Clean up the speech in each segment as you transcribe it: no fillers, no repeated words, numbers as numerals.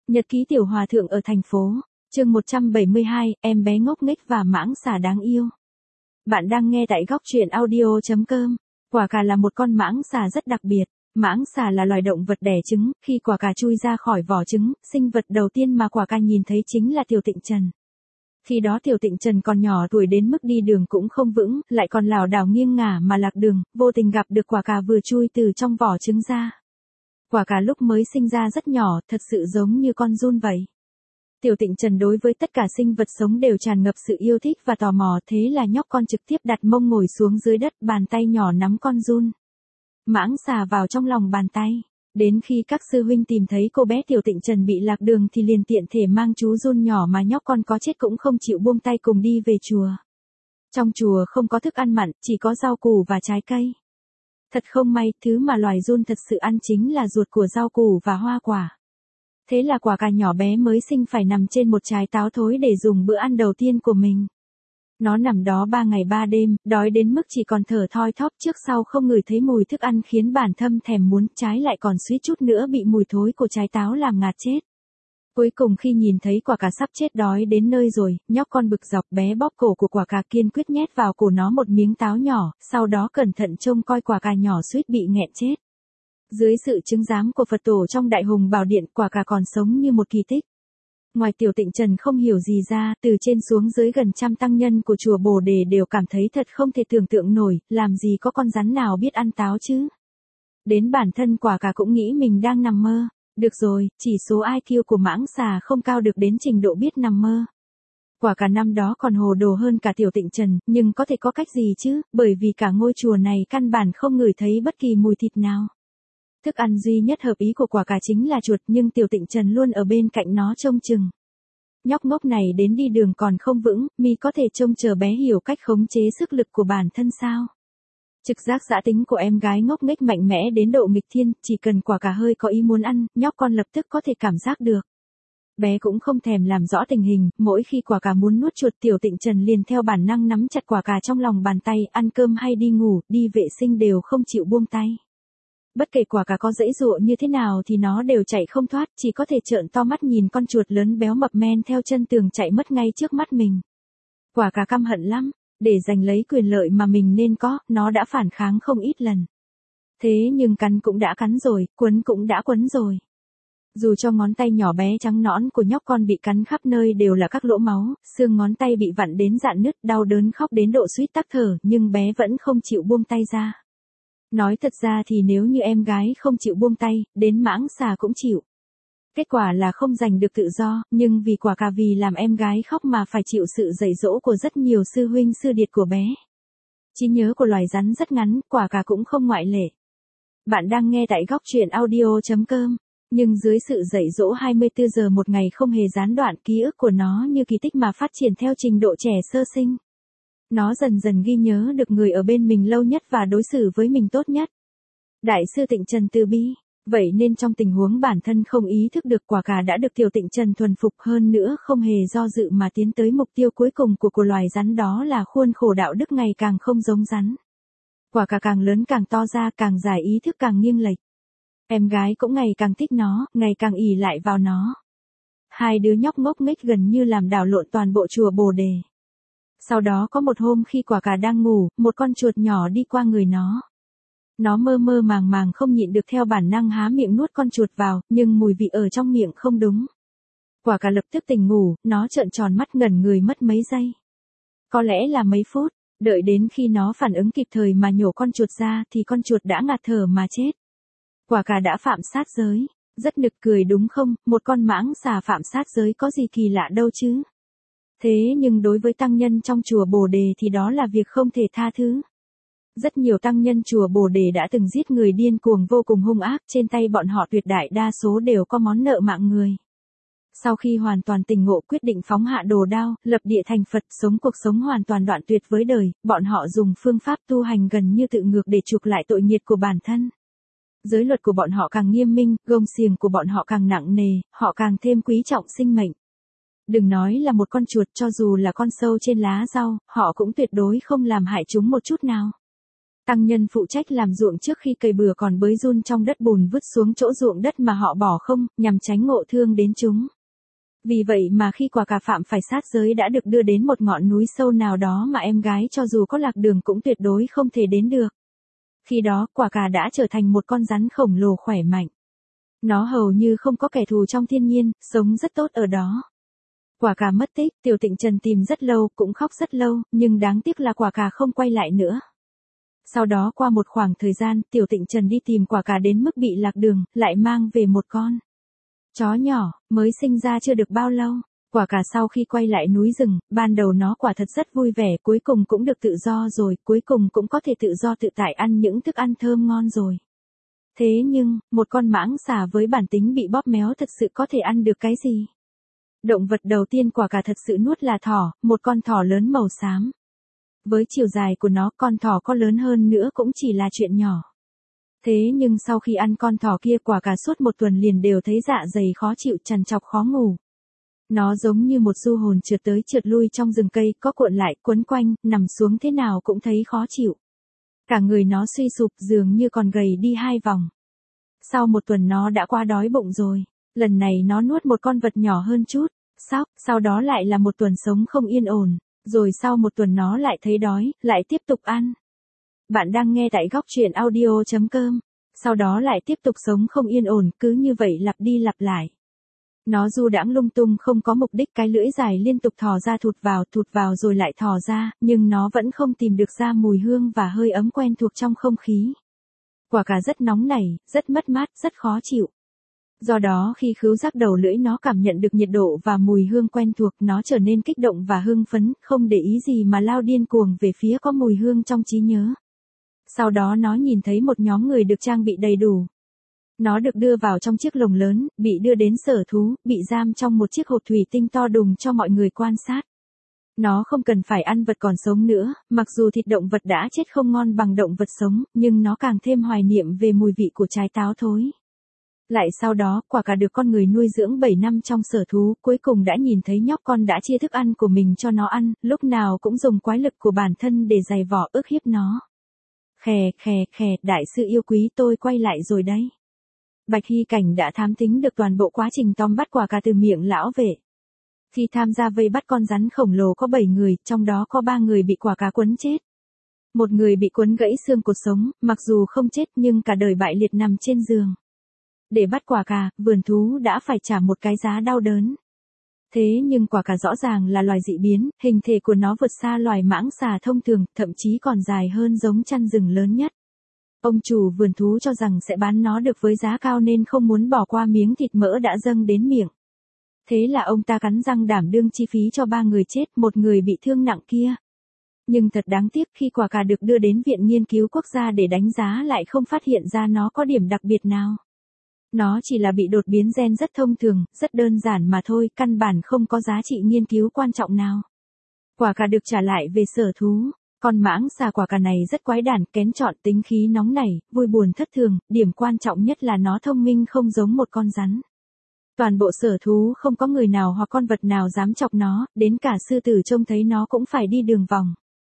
Nhật ký tiểu hòa thượng ở thành phố, chương 172, em bé ngốc nghếch và mãng xà đáng yêu. Bạn đang nghe tại góc truyện audio.com. Quả cà là một con mãng xà rất đặc biệt. Mãng xà là loài động vật đẻ trứng, khi quả cà chui ra khỏi vỏ trứng, sinh vật đầu tiên mà quả cà nhìn thấy chính là Tiểu Tịnh Trần. Khi đó Tiểu Tịnh Trần còn nhỏ tuổi đến mức đi đường cũng không vững, lại còn lảo đảo nghiêng ngả mà lạc đường, vô tình gặp được quả cà vừa chui từ trong vỏ trứng ra. Quả cà lúc mới sinh ra rất nhỏ, thật sự giống như con giun vậy. Tiểu Tịnh Trần đối với tất cả sinh vật sống đều tràn ngập sự yêu thích và tò mò, thế là nhóc con trực tiếp đặt mông ngồi xuống dưới đất, bàn tay nhỏ nắm con giun. Mãng xà vào trong lòng bàn tay. Đến khi các sư huynh tìm thấy cô bé Tiểu Tịnh Trần bị lạc đường thì liền tiện thể mang chú giun nhỏ mà nhóc con có chết cũng không chịu buông tay cùng đi về chùa. Trong chùa không có thức ăn mặn, chỉ có rau củ và trái cây. Thật không may, thứ mà loài giun thật sự ăn chính là ruột của rau củ và hoa quả. Thế là quả cà nhỏ bé mới sinh phải nằm trên một trái táo thối để dùng bữa ăn đầu tiên của mình. Nó nằm đó 3 ngày 3 đêm, đói đến mức chỉ còn thở thoi thóp, trước sau không ngửi thấy mùi thức ăn khiến bản thân thèm muốn, trái lại còn suýt chút nữa bị mùi thối của trái táo làm ngạt chết. Cuối cùng khi nhìn thấy quả cà sắp chết đói đến nơi rồi, nhóc con bực dọc bé bóp cổ của quả cà, kiên quyết nhét vào cổ nó một miếng táo nhỏ, sau đó cẩn thận trông coi quả cà nhỏ suýt bị nghẹn chết. Dưới sự chứng giám của Phật tổ trong Đại Hùng Bảo Điện, quả cà còn sống như một kỳ tích. Ngoài Tiểu Tịnh Trần không hiểu gì ra, từ trên xuống dưới gần trăm tăng nhân của chùa Bồ Đề đều cảm thấy thật không thể tưởng tượng nổi, làm gì có con rắn nào biết ăn táo chứ. Đến bản thân quả cà cũng nghĩ mình đang nằm mơ. Được rồi, chỉ số IQ của mãng xà không cao được đến trình độ biết nằm mơ. Quả cà năm đó còn hồ đồ hơn cả Tiểu Tịnh Trần, nhưng có thể có cách gì chứ, bởi vì cả ngôi chùa này căn bản không ngửi thấy bất kỳ mùi thịt nào. Thức ăn duy nhất hợp ý của quả cà chính là chuột, nhưng Tiểu Tịnh Trần luôn ở bên cạnh nó trông chừng. Nhóc ngốc này đến đi đường còn không vững, mi có thể trông chờ bé hiểu cách khống chế sức lực của bản thân sao? Trực giác dã tính của em gái ngốc nghếch mạnh mẽ đến độ nghịch thiên, chỉ cần quả cà hơi có ý muốn ăn, nhóc con lập tức có thể cảm giác được. Bé cũng không thèm làm rõ tình hình, mỗi khi quả cà muốn nuốt chuột, Tiểu Tịnh Trần liền theo bản năng nắm chặt quả cà trong lòng bàn tay, ăn cơm hay đi ngủ, đi vệ sinh đều không chịu buông tay. Bất kể quả cà có giãy giụa như thế nào thì nó đều chạy không thoát, chỉ có thể trợn to mắt nhìn con chuột lớn béo mập men theo chân tường chạy mất ngay trước mắt mình. Quả cà căm hận lắm, để giành lấy quyền lợi mà mình nên có, nó đã phản kháng không ít lần. Thế nhưng cắn cũng đã cắn rồi, quấn cũng đã quấn rồi. Dù cho ngón tay nhỏ bé trắng nõn của nhóc con bị cắn khắp nơi đều là các lỗ máu, xương ngón tay bị vặn đến rạn nứt, đau đớn khóc đến độ suýt tắc thở, nhưng bé vẫn không chịu buông tay ra. Nói thật ra thì nếu như em gái không chịu buông tay, đến mãng xà cũng chịu. Kết quả là không giành được tự do, nhưng vì quả cà vì làm em gái khóc mà phải chịu sự dạy dỗ của rất nhiều sư huynh sư điệt của bé. Trí nhớ của loài rắn rất ngắn, quả cà cũng không ngoại lệ. Bạn đang nghe tại góc truyện audio.com, nhưng dưới sự dạy dỗ 24 giờ một ngày không hề gián đoạn, ký ức của nó như kỳ tích mà phát triển theo trình độ trẻ sơ sinh. Nó dần dần ghi nhớ được người ở bên mình lâu nhất và đối xử với mình tốt nhất. Đại sư Tịnh Trần từ bi, vậy nên trong tình huống bản thân không ý thức được, quả cà đã được Tiểu Tịnh Trần thuần phục, hơn nữa không hề do dự mà tiến tới mục tiêu cuối cùng của loài rắn, đó là khuôn khổ đạo đức ngày càng không giống rắn. Quả cà càng lớn càng to ra, càng dài ý thức càng nghiêng lệch. Em gái cũng ngày càng thích nó, ngày càng ỷ lại vào nó. Hai đứa nhóc ngốc nghếch gần như làm đảo lộn toàn bộ chùa Bồ Đề. Sau đó có một hôm khi quả cà đang ngủ, một con chuột nhỏ đi qua người nó. Nó mơ mơ màng màng không nhịn được theo bản năng há miệng nuốt con chuột vào, nhưng mùi vị ở trong miệng không đúng. Quả cà lập tức tỉnh ngủ, nó trợn tròn mắt ngẩn người mất mấy giây. Có lẽ là mấy phút, đợi đến khi nó phản ứng kịp thời mà nhổ con chuột ra thì con chuột đã ngạt thở mà chết. Quả cà đã phạm sát giới, rất nực cười đúng không, một con mãng xà phạm sát giới có gì kỳ lạ đâu chứ. Thế nhưng đối với tăng nhân trong chùa Bồ Đề thì đó là việc không thể tha thứ. Rất nhiều tăng nhân chùa Bồ Đề đã từng giết người điên cuồng vô cùng hung ác, trên tay bọn họ tuyệt đại đa số đều có món nợ mạng người. Sau khi hoàn toàn tỉnh ngộ quyết định phóng hạ đồ đao, lập địa thành Phật, sống cuộc sống hoàn toàn đoạn tuyệt với đời, bọn họ dùng phương pháp tu hành gần như tự ngược để chuộc lại tội nghiệp của bản thân. Giới luật của bọn họ càng nghiêm minh, gông xiềng của bọn họ càng nặng nề, họ càng thêm quý trọng sinh mệnh. Đừng nói là một con chuột, cho dù là con sâu trên lá rau, họ cũng tuyệt đối không làm hại chúng một chút nào. Tăng nhân phụ trách làm ruộng trước khi cày bừa còn bới giun trong đất bùn vứt xuống chỗ ruộng đất mà họ bỏ không, nhằm tránh ngộ thương đến chúng. Vì vậy mà khi quả cà phạm phải sát giới đã được đưa đến một ngọn núi sâu nào đó mà em gái cho dù có lạc đường cũng tuyệt đối không thể đến được. Khi đó, quả cà đã trở thành một con rắn khổng lồ khỏe mạnh. Nó hầu như không có kẻ thù trong thiên nhiên, sống rất tốt ở đó. Quả cà mất tích, Tiểu Tịnh Trần tìm rất lâu, cũng khóc rất lâu, nhưng đáng tiếc là quả cà không quay lại nữa. Sau đó qua một khoảng thời gian, Tiểu Tịnh Trần đi tìm quả cà đến mức bị lạc đường, lại mang về một con chó nhỏ, mới sinh ra chưa được bao lâu. Quả cà sau khi quay lại núi rừng, ban đầu nó quả thật rất vui vẻ, cuối cùng cũng được tự do rồi, cuối cùng cũng có thể tự do tự tại ăn những thức ăn thơm ngon rồi. Thế nhưng, một con mãng xà với bản tính bị bóp méo thật sự có thể ăn được cái gì? Động vật đầu tiên quả cà thật sự nuốt là thỏ, một con thỏ lớn màu xám. Với chiều dài của nó, con thỏ có lớn hơn nữa cũng chỉ là chuyện nhỏ. Thế nhưng sau khi ăn con thỏ kia, quả cà suốt một tuần liền đều thấy dạ dày khó chịu, trằn trọc khó ngủ. Nó giống như một du hồn trượt tới trượt lui trong rừng cây, có cuộn lại, quấn quanh, nằm xuống thế nào cũng thấy khó chịu. Cả người nó suy sụp, dường như còn gầy đi 2 vòng. Sau một tuần nó đã quá đói bụng rồi. Lần này nó nuốt một con vật nhỏ hơn chút, sóc, sau đó lại là một tuần sống không yên ổn. Rồi sau một tuần nó lại thấy đói, lại tiếp tục ăn. Bạn đang nghe tại góc truyện audio.com. Sau đó lại tiếp tục sống không yên ổn, cứ như vậy lặp đi lặp lại. Nó du đãng lung tung không có mục đích, cái lưỡi dài liên tục thò ra thụt vào rồi lại thò ra, nhưng nó vẫn không tìm được ra mùi hương và hơi ấm quen thuộc trong không khí. Quả cà rất nóng nảy, rất mất mát, rất khó chịu. Do đó khi khứu giác đầu lưỡi nó cảm nhận được nhiệt độ và mùi hương quen thuộc, nó trở nên kích động và hưng phấn, không để ý gì mà lao điên cuồng về phía có mùi hương trong trí nhớ. Sau đó nó nhìn thấy một nhóm người được trang bị đầy đủ. Nó được đưa vào trong chiếc lồng lớn, bị đưa đến sở thú, bị giam trong một chiếc hộp thủy tinh to đùng cho mọi người quan sát. Nó không cần phải ăn vật còn sống nữa, mặc dù thịt động vật đã chết không ngon bằng động vật sống, nhưng nó càng thêm hoài niệm về mùi vị của trái táo thối. Lại sau đó, quả cà được con người nuôi dưỡng 7 năm trong sở thú, cuối cùng đã nhìn thấy nhóc con đã chia thức ăn của mình cho nó ăn, lúc nào cũng dùng quái lực của bản thân để giày vò ức hiếp nó. Khè, đại sư yêu quý, tôi quay lại rồi đấy. Bạch Hy Cảnh đã thám thính được toàn bộ quá trình tóm bắt quả cà từ miệng lão vệ. Khi tham gia vây bắt con rắn khổng lồ có 7 người, trong đó có 3 người bị quả cà quấn chết. Một người bị quấn gãy xương cột sống, mặc dù không chết nhưng cả đời bại liệt nằm trên giường. Để bắt quả cà, vườn thú đã phải trả một cái giá đau đớn. Thế nhưng quả cà rõ ràng là loài dị biến, hình thể của nó vượt xa loài mãng xà thông thường, thậm chí còn dài hơn giống chăn rừng lớn nhất. Ông chủ vườn thú cho rằng sẽ bán nó được với giá cao nên không muốn bỏ qua miếng thịt mỡ đã dâng đến miệng. Thế là ông ta cắn răng đảm đương chi phí cho 3 người chết, một người bị thương nặng kia. Nhưng thật đáng tiếc khi quả cà được đưa đến Viện Nghiên cứu Quốc gia để đánh giá lại không phát hiện ra nó có điểm đặc biệt nào. Nó chỉ là bị đột biến gen rất thông thường, rất đơn giản mà thôi, căn bản không có giá trị nghiên cứu quan trọng nào. Quả cà được trả lại về sở thú. Con mãng xà quả cà này rất quái đản, kén chọn, tính khí nóng nảy, vui buồn thất thường, điểm quan trọng nhất là nó thông minh không giống một con rắn. Toàn bộ sở thú không có người nào hoặc con vật nào dám chọc nó, đến cả sư tử trông thấy nó cũng phải đi đường vòng.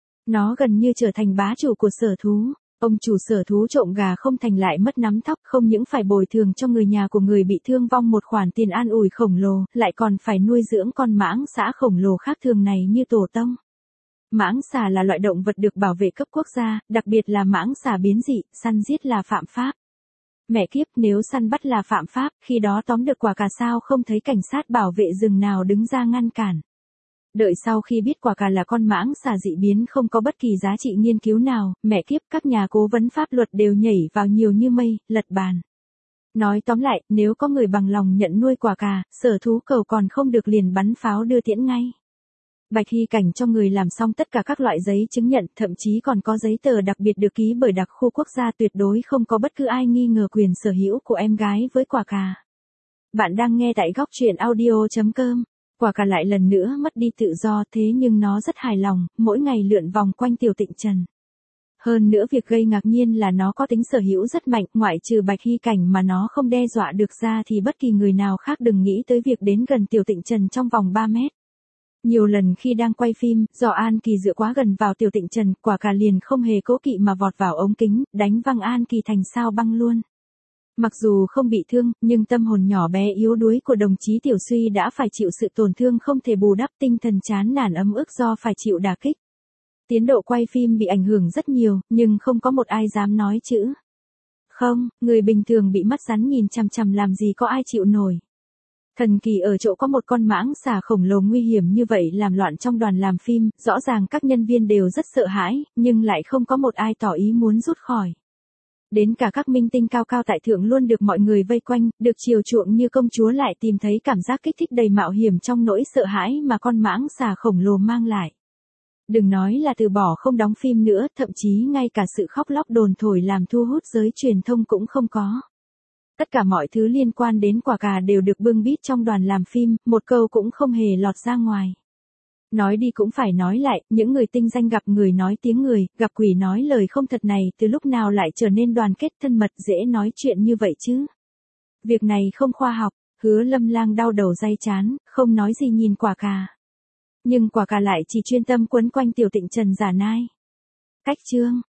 Nó gần như trở thành bá chủ của sở thú. Ông chủ sở thú trộm gà không thành lại mất nắm tóc, không những phải bồi thường cho người nhà của người bị thương vong một khoản tiền an ủi khổng lồ, lại còn phải nuôi dưỡng con mãng xà khổng lồ khác thường này như tổ tông. Mãng xà là loại động vật được bảo vệ cấp quốc gia, đặc biệt là mãng xà biến dị, săn giết là phạm pháp. Mẹ kiếp, nếu săn bắt là phạm pháp, khi đó tóm được quả cà sao không thấy cảnh sát bảo vệ rừng nào đứng ra ngăn cản. Đợi sau khi biết quả cà là con mãng xà dị biến không có bất kỳ giá trị nghiên cứu nào, mẹ kiếp, các nhà cố vấn pháp luật đều nhảy vào nhiều như mây, lật bàn. Nói tóm lại, nếu có người bằng lòng nhận nuôi quả cà, sở thú cầu còn không được liền bắn pháo đưa tiễn ngay. Bạch Hy Cảnh cho người làm xong tất cả các loại giấy chứng nhận, thậm chí còn có giấy tờ đặc biệt được ký bởi đặc khu quốc gia, tuyệt đối không có bất cứ ai nghi ngờ quyền sở hữu của em gái với quả cà. Bạn đang nghe tại góc truyện audio.com. Quả cà lại lần nữa mất đi tự do, thế nhưng nó rất hài lòng, mỗi ngày lượn vòng quanh Tiểu Tịnh Trần. Hơn nữa việc gây ngạc nhiên là nó có tính sở hữu rất mạnh, ngoại trừ Bạch Hy Cảnh mà nó không đe dọa được ra thì bất kỳ người nào khác đừng nghĩ tới việc đến gần Tiểu Tịnh Trần trong vòng 3 mét. Nhiều lần khi đang quay phim, do An Kỳ dựa quá gần vào Tiểu Tịnh Trần, Quả Cà liền không hề cố kỵ mà vọt vào ống kính, đánh văng An Kỳ thành sao băng luôn. Mặc dù không bị thương, nhưng tâm hồn nhỏ bé yếu đuối của đồng chí Tiểu Suy đã phải chịu sự tổn thương không thể bù đắp, tinh thần chán nản ấm ức do phải chịu đả kích. Tiến độ quay phim bị ảnh hưởng rất nhiều, nhưng không có một ai dám nói chữ. Không, người bình thường bị mắt rắn nhìn chằm chằm làm gì có ai chịu nổi. Thần kỳ ở chỗ có một con mãng xà khổng lồ nguy hiểm như vậy làm loạn trong đoàn làm phim, rõ ràng các nhân viên đều rất sợ hãi, nhưng lại không có một ai tỏ ý muốn rút khỏi. Đến cả các minh tinh cao cao tại thượng luôn được mọi người vây quanh, được chiều chuộng như công chúa lại tìm thấy cảm giác kích thích đầy mạo hiểm trong nỗi sợ hãi mà con mãng xà khổng lồ mang lại. Đừng nói là từ bỏ không đóng phim nữa, thậm chí ngay cả sự khóc lóc đồn thổi làm thu hút giới truyền thông cũng không có. Tất cả mọi thứ liên quan đến Quả Cà đều được bưng bít trong đoàn làm phim, một câu cũng không hề lọt ra ngoài. Nói đi cũng phải nói lại, những người tinh danh gặp người nói tiếng người, gặp quỷ nói lời không thật này từ lúc nào lại trở nên đoàn kết thân mật dễ nói chuyện như vậy chứ. Việc này không khoa học, Hứa Lâm Lang đau đầu day chán, không nói gì nhìn Quả Cà. Nhưng Quả Cà lại chỉ chuyên tâm quấn quanh Tiểu Tịnh Trần giả nai. Cách chương